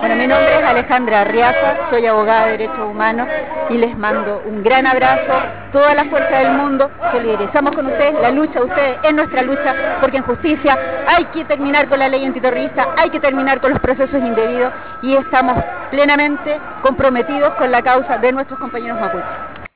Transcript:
Bueno, mi nombre es Alejandra Arriaza, soy abogada de derechos humanos y les mando un gran abrazo, toda la fuerza del mundo, solidarizamos con ustedes, la lucha de ustedes es nuestra lucha, porque en justicia hay que terminar con la ley antiterrorista, hay que terminar con los procesos indebidos y estamos plenamente comprometidos con la causa de nuestros compañeros mapuches.